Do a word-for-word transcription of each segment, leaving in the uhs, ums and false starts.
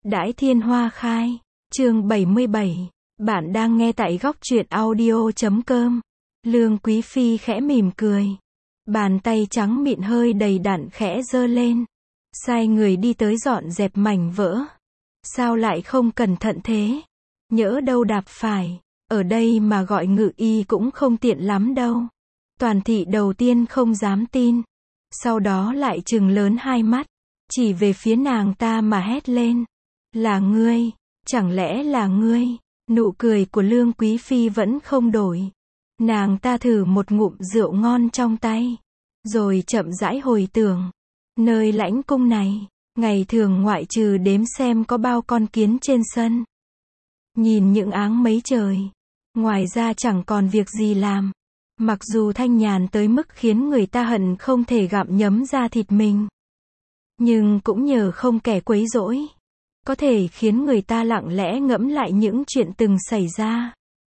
Đãi thiên hoa khai, chương bảy mươi bảy. Bạn đang nghe tại góc truyện audio chấm com. Lương Quý Phi khẽ mỉm cười. Bàn tay trắng mịn hơi đầy đặn khẽ giơ lên. Sai người đi tới dọn dẹp mảnh vỡ. Sao lại không cẩn thận thế? Nhỡ đâu đạp phải. Ở đây mà gọi ngự y cũng không tiện lắm đâu. Toàn thị đầu tiên không dám tin. Sau đó lại trừng lớn hai mắt. Chỉ về phía nàng ta mà hét lên. Là ngươi, chẳng lẽ là ngươi? Nụ cười của Lương Quý Phi vẫn không đổi. Nàng ta thử một ngụm rượu ngon trong tay. Rồi chậm rãi hồi tưởng. Nơi lãnh cung này, ngày thường ngoại trừ đếm xem có bao con kiến trên sân. Nhìn những áng mấy trời. Ngoài ra chẳng còn việc gì làm. Mặc dù thanh nhàn tới mức khiến người ta hận không thể gặm nhấm da thịt mình. Nhưng cũng nhờ không kẻ quấy rỗi. Có thể khiến người ta lặng lẽ ngẫm lại những chuyện từng xảy ra.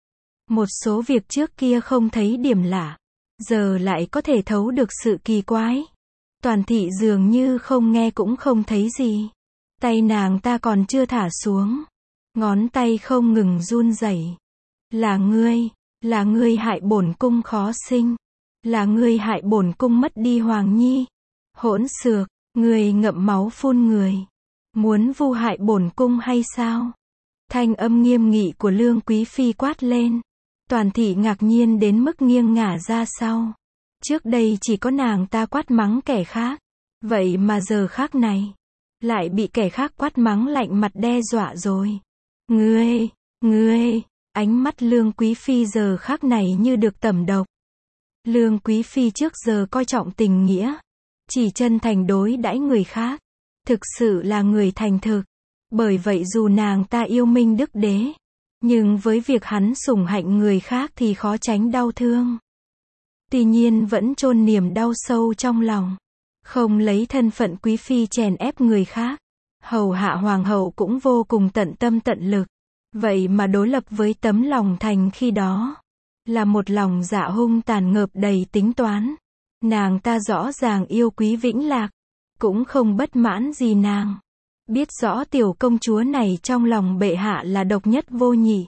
Một số việc trước kia không thấy điểm lạ. Giờ lại có thể thấu được sự kỳ quái. Toàn thị dường như không nghe cũng không thấy gì. Tay nàng ta còn chưa thả xuống. Ngón tay không ngừng run rẩy. Là ngươi, là ngươi hại bổn cung khó sinh. Là ngươi hại bổn cung mất đi Hoàng Nhi. Hỗn xược, ngươi ngậm máu phun người. Muốn vu hại bổn cung hay sao? Thanh âm nghiêm nghị của Lương Quý Phi quát lên. Toàn thị ngạc nhiên đến mức nghiêng ngả ra sau. Trước đây chỉ có nàng ta quát mắng kẻ khác. Vậy mà giờ khác này. Lại bị kẻ khác quát mắng lạnh mặt đe dọa rồi. Ngươi, ngươi, ánh mắt Lương Quý Phi giờ khác này như được tẩm độc. Lương Quý Phi trước giờ coi trọng tình nghĩa. Chỉ chân thành đối đãi người khác. Thực sự là người thành thực. Bởi vậy dù nàng ta yêu Minh Đức Đế. Nhưng với việc hắn sủng hạnh người khác thì khó tránh đau thương. Tuy nhiên vẫn chôn niềm đau sâu trong lòng. Không lấy thân phận quý phi chèn ép người khác. Hầu hạ hoàng hậu cũng vô cùng tận tâm tận lực. Vậy mà đối lập với tấm lòng thành khi đó. Là một lòng dạ hung tàn ngợp đầy tính toán. Nàng ta rõ ràng yêu Quý Vĩnh Lạc. Cũng không bất mãn gì nàng. Biết rõ tiểu công chúa này trong lòng bệ hạ là độc nhất vô nhị.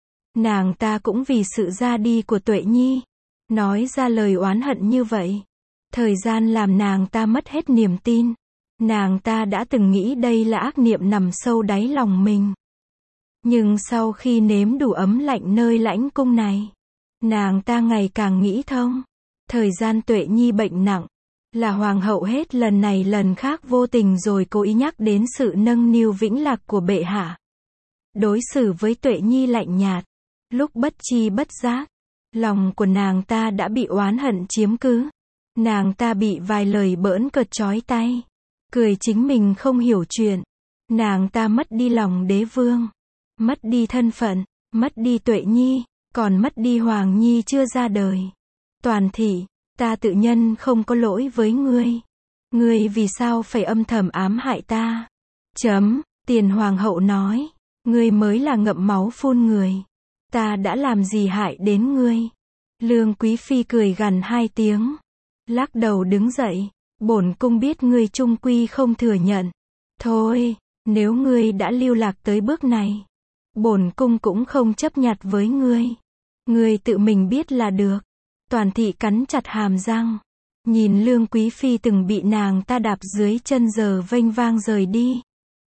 Nàng ta cũng vì sự ra đi của Tuệ Nhi. Nói ra lời oán hận như vậy. Thời gian làm nàng ta mất hết niềm tin. Nàng ta đã từng nghĩ đây là ác niệm nằm sâu đáy lòng mình. Nhưng sau khi nếm đủ ấm lạnh nơi lãnh cung này. Nàng ta ngày càng nghĩ thông. Thời gian Tuệ Nhi bệnh nặng. Là hoàng hậu hết lần này lần khác vô tình rồi cố ý nhắc đến sự nâng niu vĩnh lạc của bệ hạ. Đối xử với Tuệ Nhi lạnh nhạt. Lúc bất chi bất giác. Lòng của nàng ta đã bị oán hận chiếm cứ. Nàng ta bị vài lời bỡn cợt chói tay. Cười chính mình không hiểu chuyện. Nàng ta mất đi lòng đế vương. Mất đi thân phận. Mất đi Tuệ Nhi. Còn mất đi Hoàng Nhi chưa ra đời. Toàn thị. Ta tự nhân không có lỗi với ngươi. Ngươi vì sao phải âm thầm ám hại ta? Chấm, Tiền Hoàng hậu nói. Ngươi mới là ngậm máu phun người. Ta đã làm gì hại đến ngươi? Lương Quý Phi cười gằn hai tiếng. Lắc đầu đứng dậy. Bổn cung biết ngươi trung quy không thừa nhận. Thôi, nếu ngươi đã lưu lạc tới bước này. Bổn cung cũng không chấp nhặt với ngươi. Ngươi tự mình biết là được. Toàn thị cắn chặt hàm răng. Nhìn Lương Quý Phi từng bị nàng ta đạp dưới chân giờ vênh vang rời đi.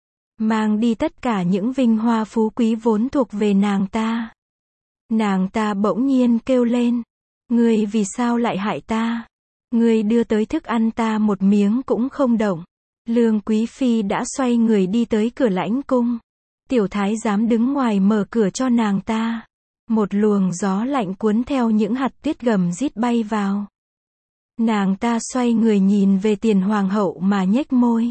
Mang đi tất cả những vinh hoa phú quý vốn thuộc về nàng ta. Nàng ta bỗng nhiên kêu lên. Ngươi vì sao lại hại ta? Ngươi đưa tới thức ăn ta một miếng cũng không động. Lương Quý Phi đã xoay người đi tới cửa lãnh cung. Tiểu thái giám đứng ngoài mở cửa cho nàng ta. Một luồng gió lạnh cuốn theo những hạt tuyết gầm rít bay vào. Nàng ta xoay người nhìn về Tiền Hoàng hậu mà nhếch môi.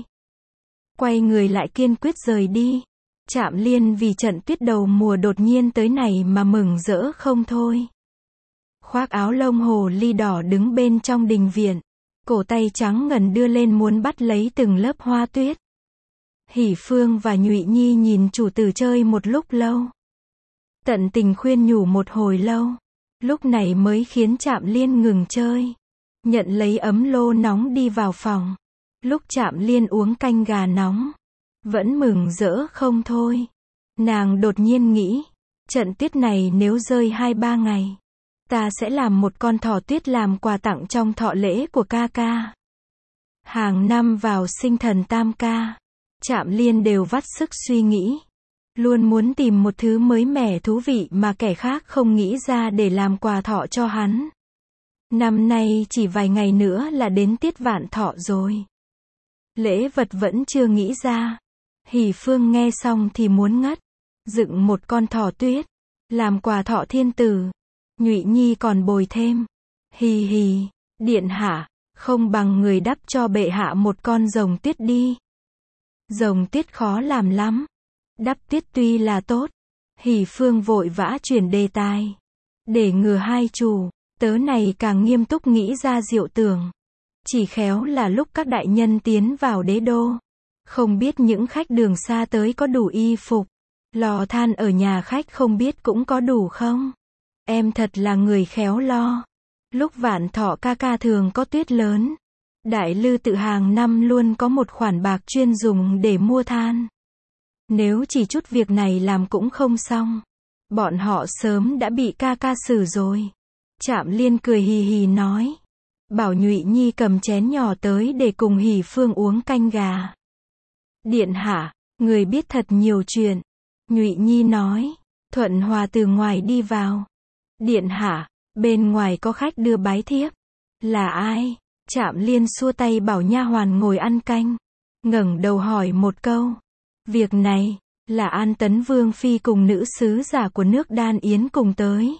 Quay người lại kiên quyết rời đi. Trạm Liên vì trận tuyết đầu mùa đột nhiên tới này mà mừng rỡ không thôi. Khoác áo lông hồ ly đỏ đứng bên trong đình viện. Cổ tay trắng ngần đưa lên muốn bắt lấy từng lớp hoa tuyết. Hỷ Phương và Nhụy Nhi nhìn chủ tử chơi một lúc lâu. Tận tình khuyên nhủ một hồi lâu. Lúc này mới khiến Trạm Liên ngừng chơi. Nhận lấy ấm lô nóng đi vào phòng. Lúc Trạm Liên uống canh gà nóng. vẫn mừng rỡ không thôi. Nàng đột nhiên nghĩ, trận tuyết này nếu rơi hai ba ngày, ta sẽ làm một con thỏ tuyết làm quà tặng trong thọ lễ của ca ca. Hàng năm vào sinh thần tam ca, Trạm Liên đều vắt sức suy nghĩ, luôn muốn tìm một thứ mới mẻ thú vị mà kẻ khác không nghĩ ra để làm quà thọ cho hắn. Năm nay chỉ vài ngày nữa là đến tiết vạn thọ rồi. Lễ vật vẫn chưa nghĩ ra. Hỷ Phương nghe xong thì muốn ngất. Dựng một con thỏ tuyết, làm quà thọ thiên tử. Nhụy Nhi còn bồi thêm. Hì hì, điện hạ, không bằng người đắp cho bệ hạ một con rồng tuyết đi. Rồng tuyết khó làm lắm. Đắp tuyết tuy là tốt. Hỷ Phương vội vã chuyển đề tài. Để ngừa hai chủ, tớ này càng nghiêm túc nghĩ ra diệu tưởng. Chỉ khéo là lúc các đại nhân tiến vào đế đô, không biết những khách đường xa tới có đủ y phục, lò than ở nhà khách không biết cũng có đủ không. Em thật là người khéo lo. Lúc vạn thọ ca ca thường có tuyết lớn, Đại Lư tự hàng năm luôn có một khoản bạc chuyên dùng để mua than. Nếu chỉ chút việc này làm cũng không xong, bọn họ sớm đã bị ca ca xử rồi. Trạm Liên cười hì hì nói, bảo Nhụy Nhi cầm chén nhỏ tới để cùng Hỷ Phương uống canh gà. Điện hạ, người biết thật nhiều chuyện. Nhụy Nhi nói. Thuận Hòa từ ngoài đi vào. Điện hạ, bên ngoài có khách đưa bái thiếp. Là ai? Trạm Liên xua tay bảo nha hoàn ngồi ăn canh, ngẩng đầu hỏi một câu. Việc này, là An Tấn Vương Phi cùng nữ sứ giả của nước Đan Yến cùng tới.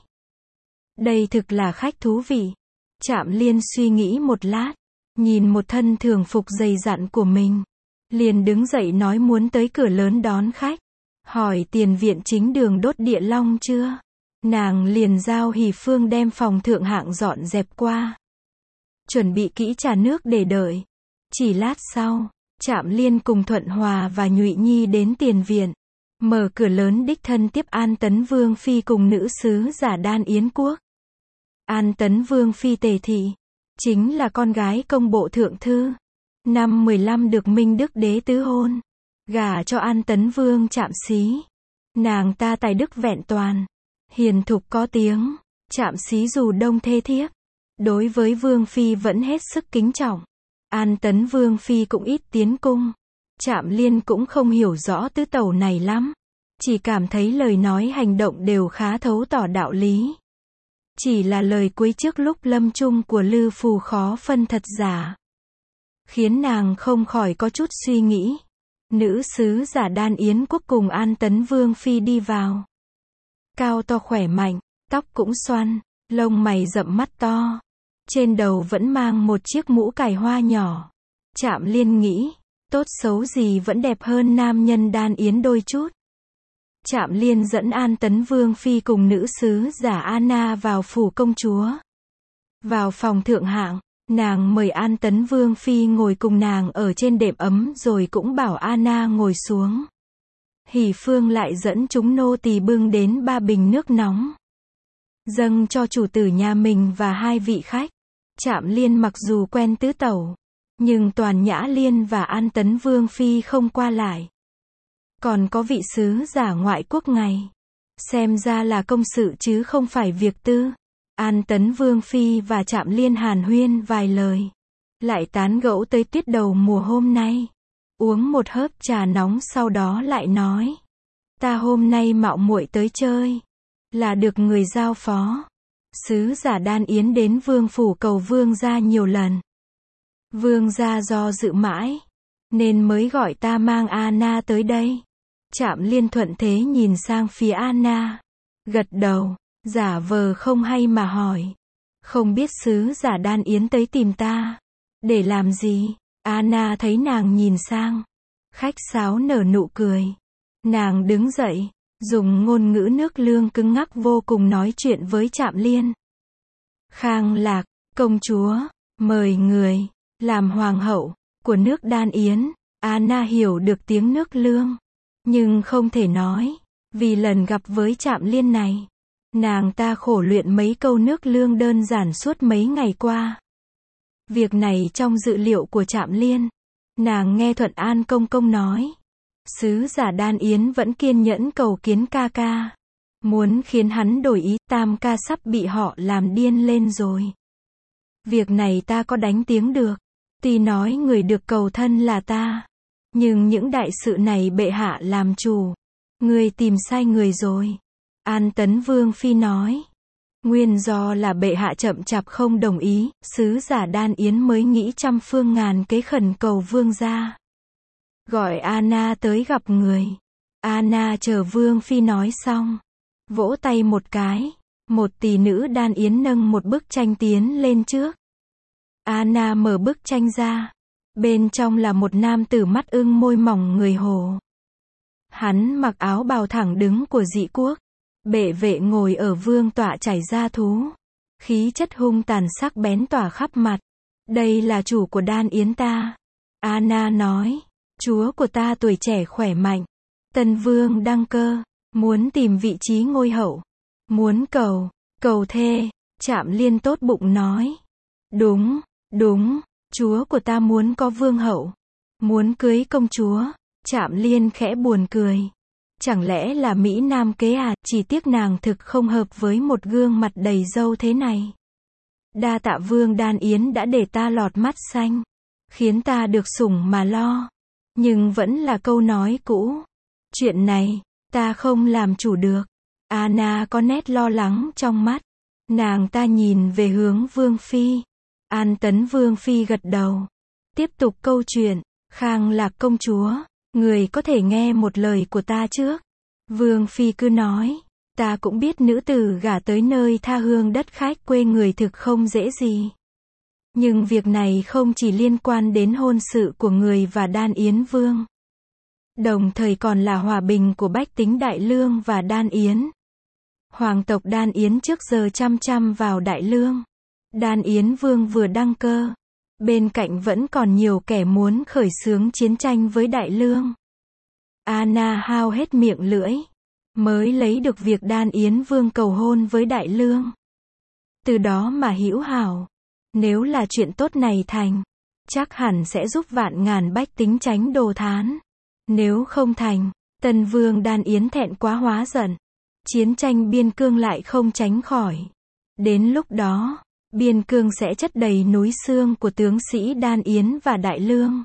Đây thực là khách thú vị. Trạm Liên suy nghĩ một lát, nhìn một thân thường phục dày dặn của mình, liền đứng dậy nói muốn tới cửa lớn đón khách, hỏi tiền viện chính đường đốt địa long chưa. Nàng liền giao Hỷ Phương đem phòng thượng hạng dọn dẹp qua, chuẩn bị kỹ trà nước để đợi. Chỉ lát sau, Trạm Liên cùng Thuận Hòa và Nhụy Nhi đến tiền viện, mở cửa lớn đích thân tiếp An Tấn Vương Phi cùng nữ sứ giả Đan Yến quốc. An Tấn Vương Phi Tề Thị, chính là con gái công bộ thượng thư. Năm mười lăm được Minh Đức đế tứ hôn, gả cho An Tấn Vương Trạm Xí. Nàng ta tài đức vẹn toàn, hiền thục có tiếng. Trạm Xí dù đông thê thiếp, đối với Vương Phi vẫn hết sức kính trọng. An Tấn Vương Phi cũng ít tiến cung. Trạm Liên cũng không hiểu rõ tứ tẩu này lắm, chỉ cảm thấy lời nói hành động đều khá thấu tỏ đạo lý. Chỉ là lời cuối trước lúc lâm chung của Lư Phù khó phân thật giả, khiến nàng không khỏi có chút suy nghĩ. Nữ sứ giả Đan Yến quốc cùng An Tấn Vương Phi đi vào. Cao to khỏe mạnh, tóc cũng xoăn, lông mày rậm mắt to. Trên đầu vẫn mang một chiếc mũ cài hoa nhỏ. Trạm Liên nghĩ, tốt xấu gì vẫn đẹp hơn nam nhân Đan Yến đôi chút. Trạm Liên dẫn An Tấn Vương Phi cùng nữ sứ giả Anna vào phủ công chúa. Vào phòng thượng hạng, nàng mời An Tấn Vương Phi ngồi cùng nàng ở trên đệm ấm rồi cũng bảo Anna ngồi xuống. Hỷ Phương lại dẫn chúng nô tỳ bưng đến ba bình nước nóng, dâng cho chủ tử nhà mình và hai vị khách. Trạm Liên mặc dù quen tứ tẩu, nhưng Toàn Nhã Liên và An Tấn Vương Phi không qua lại. Còn có vị sứ giả ngoại quốc ngày, xem ra là công sự chứ không phải việc tư. An Tấn Vương Phi và Trạm Liên hàn huyên vài lời, lại tán gẫu tới tiết đầu mùa hôm nay. Uống một hớp trà nóng sau đó lại nói, ta hôm nay mạo muội tới chơi, là được người giao phó. Sứ giả Đan Yến đến vương phủ cầu vương gia nhiều lần. Vương gia do dự mãi, nên mới gọi ta mang Anna tới đây. Trạm Liên thuận thế nhìn sang phía Anna, gật đầu, giả vờ không hay mà hỏi, không biết sứ giả Đan Yến tới tìm ta để làm gì. Anna thấy nàng nhìn sang, khách sáo nở nụ cười. Nàng đứng dậy, dùng ngôn ngữ nước lương cứng ngắc vô cùng nói chuyện với Trạm Liên. Khang Lạc, công chúa, mời người, làm hoàng hậu của nước Đan Yến. Anna hiểu được tiếng nước lương, nhưng không thể nói, vì lần gặp với Trạm Liên này, nàng ta khổ luyện mấy câu nước lương đơn giản suốt mấy ngày qua. Việc này trong dự liệu của Trạm Liên. Nàng nghe Thuận An công công nói, Sứ giả Đan Yến vẫn kiên nhẫn cầu kiến ca ca. Muốn khiến hắn đổi ý, tam ca sắp bị họ làm điên lên rồi. Việc này ta có đánh tiếng được. Tuy nói người được cầu thân là ta. Nhưng những đại sự này bệ hạ làm chủ. Người tìm sai người rồi. An Tấn Vương Phi nói. Nguyên do là bệ hạ chậm chạp không đồng ý, sứ giả Đan Yến mới nghĩ trăm phương ngàn kế khẩn cầu vương gia. Gọi Anna tới gặp người. Anna chờ Vương Phi nói xong. Vỗ tay một cái. Một tỷ nữ Đan Yến nâng một bức tranh tiến lên trước. Anna mở bức tranh ra. Bên trong là một nam tử mắt ưng môi mỏng người Hồ. Hắn mặc áo bào thẳng đứng của dị quốc. Bệ vệ ngồi ở vương tọa trải da thú. Khí chất hung tàn sắc bén tỏa khắp mặt. Đây là chủ của Đan Yến ta. Anna nói. Chúa của ta tuổi trẻ khỏe mạnh. Tân vương đăng cơ. Muốn tìm vị trí ngôi hậu. Muốn cầu, cầu thê. Trạm Liên tốt bụng nói. Đúng, đúng. Chúa của ta muốn có vương hậu. Muốn cưới công chúa. Trạm Liên khẽ buồn cười. Chẳng lẽ là Mỹ Nam kế à, chỉ tiếc nàng thực không hợp với một gương mặt đầy râu thế này. Đa tạ vương Đan Yến đã để ta lọt mắt xanh. Khiến ta được sủng mà lo. Nhưng vẫn là câu nói cũ. Chuyện này, ta không làm chủ được. Anna có nét lo lắng trong mắt. Nàng ta nhìn về hướng Vương Phi. An Tấn Vương Phi gật đầu. Tiếp tục câu chuyện. Khang Lạc công chúa. Người có thể nghe một lời của ta trước. Vương Phi cứ nói. Ta cũng biết nữ tử gả tới nơi tha hương đất khách quê người thực không dễ gì. Nhưng việc này không chỉ liên quan đến hôn sự của người và Đan Yến Vương. Đồng thời còn là hòa bình của bách tính Đại Lương và Đan Yến. Hoàng tộc Đan Yến trước giờ chăm chăm vào Đại Lương. Đan Yến Vương vừa đăng cơ. Bên cạnh vẫn còn nhiều kẻ muốn khởi xướng chiến tranh với Đại Lương. Anna hao hết miệng lưỡi. Mới lấy được việc Đan Yến Vương cầu hôn với Đại Lương. Từ đó mà hữu hảo. Nếu là chuyện tốt này thành. Chắc hẳn sẽ giúp vạn ngàn bách tính tránh đồ thán. Nếu không thành, Tân Vương Đan Yến thẹn quá hóa giận. Chiến tranh biên cương lại không tránh khỏi. Đến lúc đó, biên cương sẽ chất đầy núi xương của tướng sĩ Đan Yến và Đại Lương.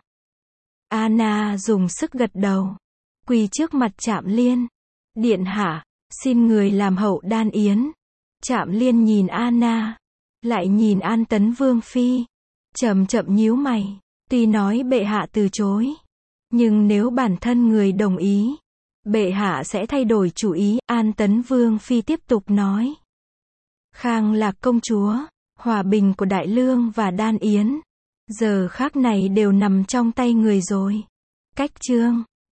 Anna dùng sức gật đầu. Quỳ trước mặt Trạm Liên. Điện hạ, xin người làm hậu Đan Yến. Trạm Liên nhìn Anna. Lại nhìn An Tấn Vương Phi. Chậm chậm nhíu mày. Tuy nói bệ hạ từ chối. Nhưng nếu bản thân người đồng ý, bệ hạ sẽ thay đổi chủ ý. An Tấn Vương Phi tiếp tục nói. Khang Lạc công chúa, hòa bình của Đại Lương và Đan Yến, giờ khác này đều nằm trong tay người rồi. Cách chương